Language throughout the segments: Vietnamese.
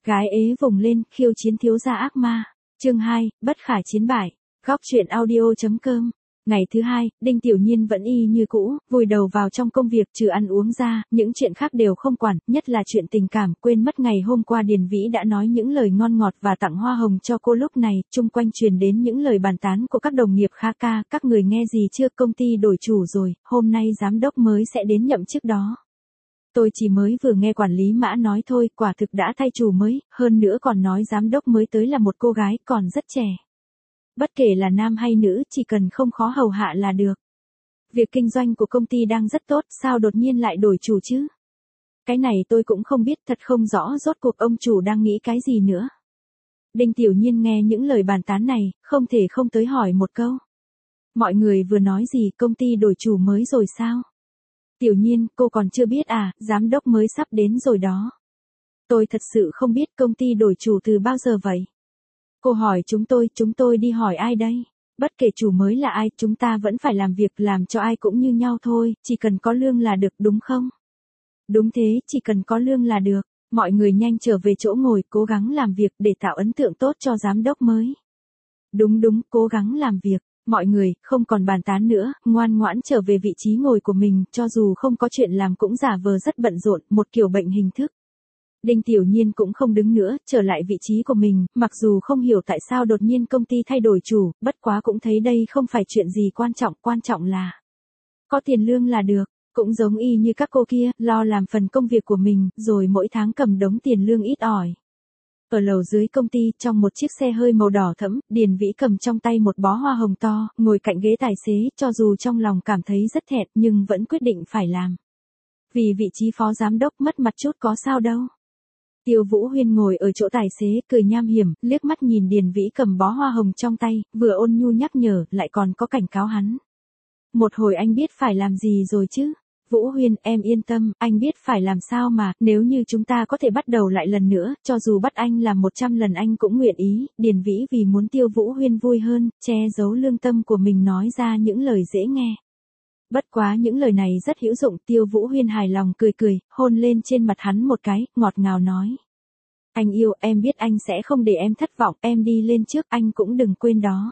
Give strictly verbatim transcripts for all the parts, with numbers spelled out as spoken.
Gái ế vùng lên, khiêu chiến thiếu gia ác ma. Chương hai, bất khả chiến bại. Góc truyện audio.com. Ngày thứ hai, Đinh Tiểu Nhiên vẫn y như cũ, vùi đầu vào trong công việc, trừ ăn uống ra, những chuyện khác đều không quản, nhất là chuyện tình cảm, quên mất ngày hôm qua Điền Vĩ đã nói những lời ngon ngọt và tặng hoa hồng cho cô. Lúc này, chung quanh truyền đến những lời bàn tán của các đồng nghiệp. Kha ca, các người nghe gì chưa, công ty đổi chủ rồi, hôm nay giám đốc mới sẽ đến nhậm chức đó. Tôi chỉ mới vừa nghe quản lý Mã nói thôi, quả thực đã thay chủ mới, hơn nữa còn nói giám đốc mới tới là một cô gái, còn rất trẻ. Bất kể là nam hay nữ, chỉ cần không khó hầu hạ là được. Việc kinh doanh của công ty đang rất tốt, sao đột nhiên lại đổi chủ chứ? Cái này tôi cũng không biết, thật không rõ rốt cuộc ông chủ đang nghĩ cái gì nữa. Đinh Tiểu Nhiên nghe những lời bàn tán này, không thể không tới hỏi một câu. Mọi người vừa nói gì, công ty đổi chủ mới rồi sao? Tiểu Nhiên, cô còn chưa biết à, giám đốc mới sắp đến rồi đó. Tôi thật sự không biết công ty đổi chủ từ bao giờ vậy. Cô hỏi chúng tôi, chúng tôi đi hỏi ai đây? Bất kể chủ mới là ai, chúng ta vẫn phải làm việc, làm cho ai cũng như nhau thôi, chỉ cần có lương là được, đúng không? Đúng thế, chỉ cần có lương là được. Mọi người nhanh trở về chỗ ngồi, cố gắng làm việc để tạo ấn tượng tốt cho giám đốc mới. Đúng đúng, cố gắng làm việc. Mọi người, không còn bàn tán nữa, ngoan ngoãn trở về vị trí ngồi của mình, cho dù không có chuyện làm cũng giả vờ rất bận rộn, một kiểu bệnh hình thức. Đinh Tiểu Nhiên cũng không đứng nữa, trở lại vị trí của mình, mặc dù không hiểu tại sao đột nhiên công ty thay đổi chủ, bất quá cũng thấy đây không phải chuyện gì quan trọng, quan trọng là có tiền lương là được, cũng giống y như các cô kia, lo làm phần công việc của mình, rồi mỗi tháng cầm đống tiền lương ít ỏi. Ở lầu dưới công ty, trong một chiếc xe hơi màu đỏ thẫm, Điền Vĩ cầm trong tay một bó hoa hồng to, ngồi cạnh ghế tài xế, cho dù trong lòng cảm thấy rất thẹn nhưng vẫn quyết định phải làm. Vì vị trí phó giám đốc mất mặt chút có sao đâu. Tiêu Vũ Huyên ngồi ở chỗ tài xế, cười nham hiểm, liếc mắt nhìn Điền Vĩ cầm bó hoa hồng trong tay, vừa ôn nhu nhắc nhở, lại còn có cảnh cáo hắn. Một hồi anh biết phải làm gì rồi chứ? Vũ Huyên, em yên tâm, anh biết phải làm sao mà, nếu như chúng ta có thể bắt đầu lại lần nữa, cho dù bắt anh làm một trăm lần anh cũng nguyện ý. Điền Vĩ vì muốn Tiêu Vũ Huyên vui hơn, che giấu lương tâm của mình nói ra những lời dễ nghe. Bất quá những lời này rất hữu dụng, Tiêu Vũ Huyên hài lòng cười cười, hôn lên trên mặt hắn một cái, ngọt ngào nói. Anh yêu, em biết anh sẽ không để em thất vọng, em đi lên trước, anh cũng đừng quên đó.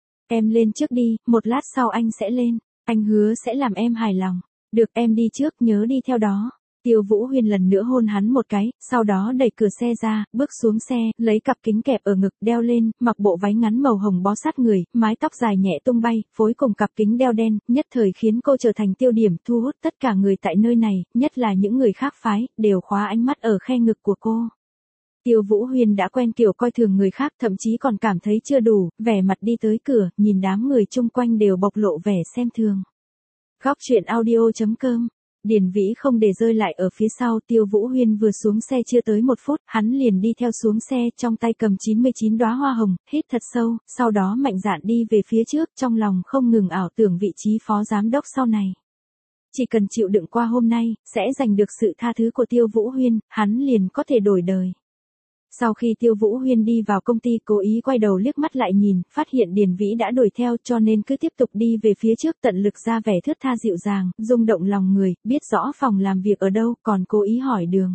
Em lên trước đi, một lát sau anh sẽ lên, anh hứa sẽ làm em hài lòng. Được, em đi trước, nhớ đi theo đó. Tiêu Vũ Huyên lần nữa hôn hắn một cái, sau đó đẩy cửa xe ra, bước xuống xe, lấy cặp kính kẹp ở ngực, đeo lên, mặc bộ váy ngắn màu hồng bó sát người, mái tóc dài nhẹ tung bay, phối cùng cặp kính đeo đen, nhất thời khiến cô trở thành tiêu điểm, thu hút tất cả người tại nơi này, nhất là những người khác phái, đều khóa ánh mắt ở khe ngực của cô. Tiêu Vũ Huyên đã quen kiểu coi thường người khác, thậm chí còn cảm thấy chưa đủ, vẻ mặt đi tới cửa, nhìn đám người chung quanh đều bộc lộ vẻ xem thường. Góc truyện audio.com. Điền Vĩ không để rơi lại ở phía sau, Tiêu Vũ Huyên vừa xuống xe chưa tới một phút, hắn liền đi theo xuống xe, trong tay cầm chín mươi chín đóa hoa hồng, hít thật sâu, sau đó mạnh dạn đi về phía trước, trong lòng không ngừng ảo tưởng vị trí phó giám đốc sau này. Chỉ cần chịu đựng qua hôm nay, sẽ giành được sự tha thứ của Tiêu Vũ Huyên, hắn liền có thể đổi đời. Sau khi Tiêu Vũ Huyên đi vào công ty, cố ý quay đầu liếc mắt lại nhìn, phát hiện Điền Vĩ đã đuổi theo, cho nên cứ tiếp tục đi về phía trước, tận lực ra vẻ thướt tha dịu dàng, rung động lòng người, biết rõ phòng làm việc ở đâu, còn cố ý hỏi đường.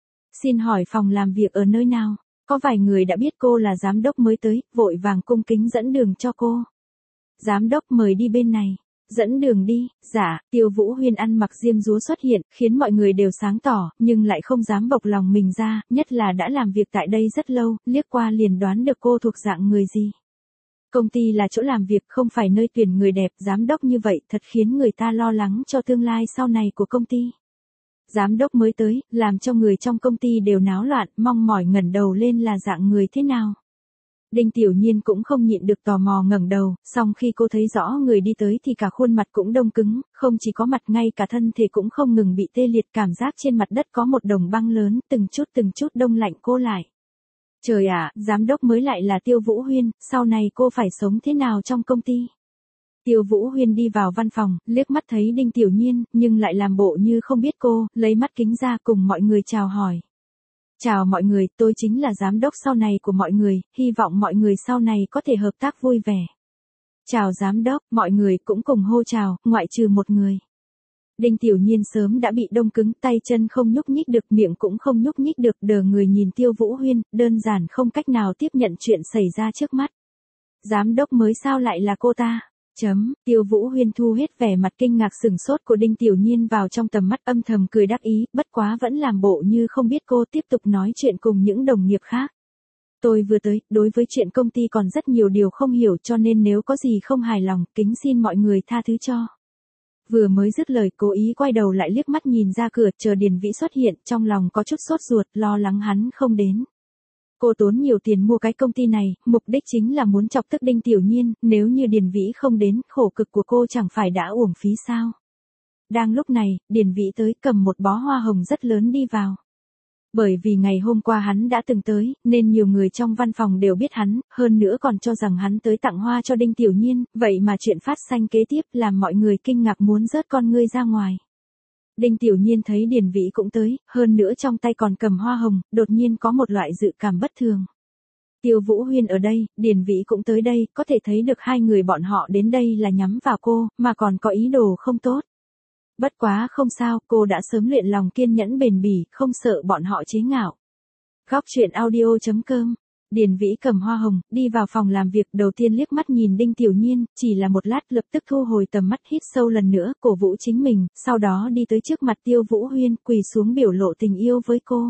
Xin hỏi phòng làm việc ở nơi nào? Có vài người đã biết cô là giám đốc mới tới, vội vàng cung kính dẫn đường cho cô. Giám đốc mời đi bên này. Dẫn đường đi, dạ. Tiêu Vũ Huyên ăn mặc diêm dúa xuất hiện, khiến mọi người đều sáng tỏ, nhưng lại không dám bộc lòng mình ra, nhất là đã làm việc tại đây rất lâu, liếc qua liền đoán được cô thuộc dạng người gì. Công ty là chỗ làm việc, không phải nơi tuyển người đẹp, giám đốc như vậy thật khiến người ta lo lắng cho tương lai sau này của công ty. Giám đốc mới tới, làm cho người trong công ty đều náo loạn, mong mỏi ngẩng đầu lên là dạng người thế nào. Đinh Tiểu Nhiên cũng không nhịn được tò mò ngẩng đầu, song khi cô thấy rõ người đi tới thì cả khuôn mặt cũng đông cứng, không chỉ có mặt ngay cả thân thể cũng không ngừng bị tê liệt, cảm giác trên mặt đất có một đồng băng lớn, từng chút từng chút đông lạnh cô lại. Trời ạ, giám đốc mới lại là Tiêu Vũ Huyên, sau này cô phải sống thế nào trong công ty? Tiêu Vũ Huyên đi vào văn phòng, liếc mắt thấy Đinh Tiểu Nhiên, nhưng lại làm bộ như không biết cô, lấy mắt kính ra cùng mọi người chào hỏi. Chào mọi người, tôi chính là giám đốc sau này của mọi người, hy vọng mọi người sau này có thể hợp tác vui vẻ. Chào giám đốc, mọi người cũng cùng hô chào, ngoại trừ một người. Đinh Tiểu Nhiên sớm đã bị đông cứng, tay chân không nhúc nhích được, miệng cũng không nhúc nhích được, đờ người nhìn Tiêu Vũ Huyên, đơn giản không cách nào tiếp nhận chuyện xảy ra trước mắt. Giám đốc mới sao lại là cô ta? Chấm, Tiêu Vũ Huyên thu hết vẻ mặt kinh ngạc sửng sốt của Đinh Tiểu Nhiên vào trong tầm mắt, âm thầm cười đắc ý, bất quá vẫn làm bộ như không biết cô, tiếp tục nói chuyện cùng những đồng nghiệp khác. Tôi vừa tới, đối với chuyện công ty còn rất nhiều điều không hiểu, cho nên nếu có gì không hài lòng, kính xin mọi người tha thứ cho. Vừa mới dứt lời, cố ý quay đầu lại liếc mắt nhìn ra cửa, chờ Điền Vĩ xuất hiện, trong lòng có chút sốt ruột, lo lắng hắn không đến. Cô tốn nhiều tiền mua cái công ty này, mục đích chính là muốn chọc tức Đinh Tiểu Nhiên, nếu như Điền Vĩ không đến, khổ cực của cô chẳng phải đã uổng phí sao. Đang lúc này, Điền Vĩ tới, cầm một bó hoa hồng rất lớn đi vào. Bởi vì ngày hôm qua hắn đã từng tới, nên nhiều người trong văn phòng đều biết hắn, hơn nữa còn cho rằng hắn tới tặng hoa cho Đinh Tiểu Nhiên, vậy mà chuyện phát sinh kế tiếp làm mọi người kinh ngạc muốn rớt con ngươi ra ngoài. Đinh Tiểu Nhiên thấy Điền Vĩ cũng tới, hơn nữa trong tay còn cầm hoa hồng, đột nhiên có một loại dự cảm bất thường. Tiêu Vũ Huyên ở đây, Điền Vĩ cũng tới đây, có thể thấy được hai người bọn họ đến đây là nhắm vào cô, mà còn có ý đồ không tốt. Bất quá không sao, cô đã sớm luyện lòng kiên nhẫn bền bỉ, không sợ bọn họ chế ngạo. Góc truyện audio chấm com. Điền Vĩ cầm hoa hồng, đi vào phòng làm việc, đầu tiên liếc mắt nhìn Đinh Tiểu Nhiên, chỉ là một lát lập tức thu hồi tầm mắt, hít sâu lần nữa, cổ vũ chính mình, sau đó đi tới trước mặt Tiêu Vũ Huyên, quỳ xuống biểu lộ tình yêu với cô.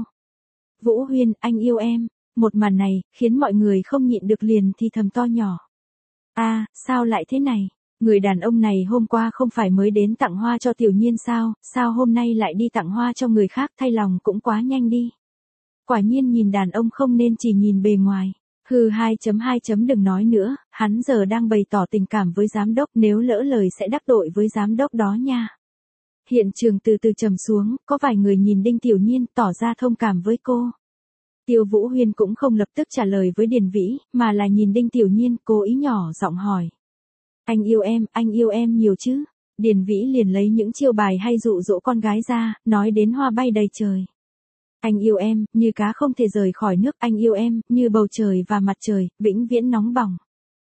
Vũ Huyên, anh yêu em. Một màn này, khiến mọi người không nhịn được liền thì thầm to nhỏ. A, à, sao lại thế này? Người đàn ông này hôm qua không phải mới đến tặng hoa cho Tiểu Nhiên sao, sao hôm nay lại đi tặng hoa cho người khác, thay lòng cũng quá nhanh đi. Quả nhiên nhìn đàn ông không nên chỉ nhìn bề ngoài. Hừ hai chấm hai chấm đừng nói nữa, hắn giờ đang bày tỏ tình cảm với giám đốc, nếu lỡ lời sẽ đắc tội với giám đốc đó nha. Hiện trường từ từ trầm xuống, có vài người nhìn Đinh Tiểu Nhiên tỏ ra thông cảm với cô. Tiêu Vũ Huyên cũng không lập tức trả lời với Điền Vĩ, mà là nhìn Đinh Tiểu Nhiên, cố ý nhỏ giọng hỏi. Anh yêu em, anh yêu em nhiều chứ? Điền Vĩ liền lấy những chiêu bài hay dụ dỗ con gái ra, nói đến hoa bay đầy trời. Anh yêu em, như cá không thể rời khỏi nước, anh yêu em, như bầu trời và mặt trời, vĩnh viễn nóng bỏng.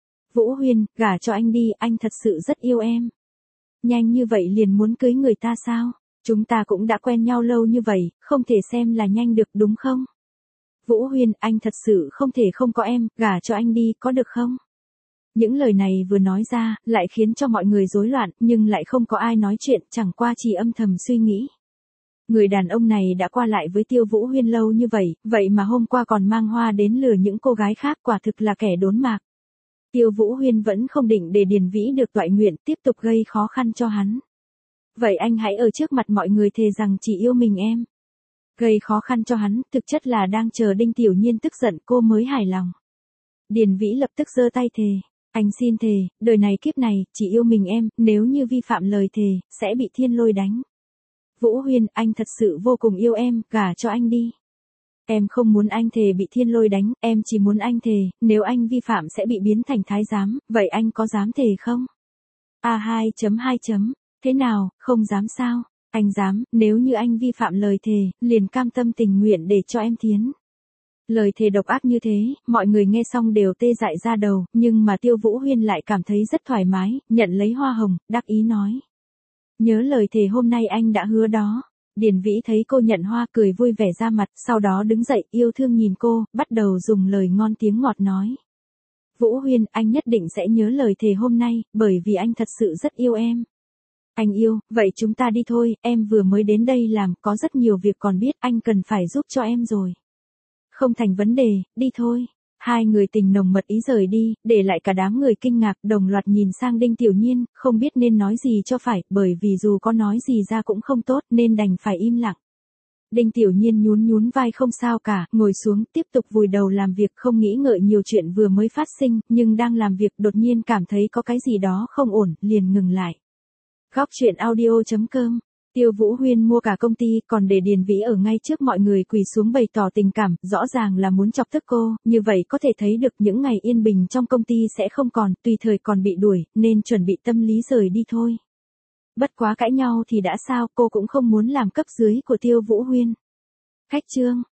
Vũ Huyên, gả cho anh đi, anh thật sự rất yêu em. Nhanh như vậy liền muốn cưới người ta sao? Chúng ta cũng đã quen nhau lâu như vậy, không thể xem là nhanh được đúng không? Vũ Huyên, anh thật sự không thể không có em, gả cho anh đi, có được không? Những lời này vừa nói ra, lại khiến cho mọi người rối loạn, nhưng lại không có ai nói chuyện, chẳng qua chỉ âm thầm suy nghĩ. Người đàn ông này đã qua lại với Tiêu Vũ Huyên lâu như vậy, vậy mà hôm qua còn mang hoa đến lừa những cô gái khác, quả thực là kẻ đốn mạc. Tiêu Vũ Huyên vẫn không định để Điền Vĩ được toại nguyện, tiếp tục gây khó khăn cho hắn. Vậy anh hãy ở trước mặt mọi người thề rằng chỉ yêu mình em. Gây khó khăn cho hắn, thực chất là đang chờ Đinh Tiểu Nhiên tức giận cô mới hài lòng. Điền Vĩ lập tức giơ tay thề. Anh xin thề, đời này kiếp này, chỉ yêu mình em, nếu như vi phạm lời thề, sẽ bị thiên lôi đánh. Vũ Huyên, anh thật sự vô cùng yêu em, gả cho anh đi. Em không muốn anh thề bị thiên lôi đánh, em chỉ muốn anh thề, nếu anh vi phạm sẽ bị biến thành thái giám, vậy anh có dám thề không? A hai chấm hai chấm, thế nào, không dám sao? Anh dám, nếu như anh vi phạm lời thề, liền cam tâm tình nguyện để cho em thiến. Lời thề độc ác như thế, mọi người nghe xong đều tê dại ra đầu, nhưng mà Tiêu Vũ Huyên lại cảm thấy rất thoải mái, nhận lấy hoa hồng, đắc ý nói. Nhớ lời thề hôm nay anh đã hứa đó. Điền Vĩ thấy cô nhận hoa cười vui vẻ ra mặt, sau đó đứng dậy yêu thương nhìn cô, bắt đầu dùng lời ngon tiếng ngọt nói. Vũ Huyên, anh nhất định sẽ nhớ lời thề hôm nay, bởi vì anh thật sự rất yêu em. Anh yêu, vậy chúng ta đi thôi, em vừa mới đến đây làm, có rất nhiều việc còn biết, anh cần phải giúp cho em rồi. Không thành vấn đề, đi thôi. Hai người tình nồng mật ý rời đi, để lại cả đám người kinh ngạc, đồng loạt nhìn sang Đinh Tiểu Nhiên, không biết nên nói gì cho phải, bởi vì dù có nói gì ra cũng không tốt, nên đành phải im lặng. Đinh Tiểu Nhiên nhún nhún vai không sao cả, ngồi xuống, tiếp tục vùi đầu làm việc, không nghĩ ngợi nhiều chuyện vừa mới phát sinh, nhưng đang làm việc đột nhiên cảm thấy có cái gì đó không ổn, liền ngừng lại. Góc truyện audio chấm com. Tiêu Vũ Huyên mua cả công ty, còn để Điền Vĩ ở ngay trước mọi người quỳ xuống bày tỏ tình cảm, rõ ràng là muốn chọc tức cô, như vậy có thể thấy được những ngày yên bình trong công ty sẽ không còn, tùy thời còn bị đuổi, nên chuẩn bị tâm lý rời đi thôi. Bất quá cãi nhau thì đã sao, cô cũng không muốn làm cấp dưới của Tiêu Vũ Huyên. Cách chương.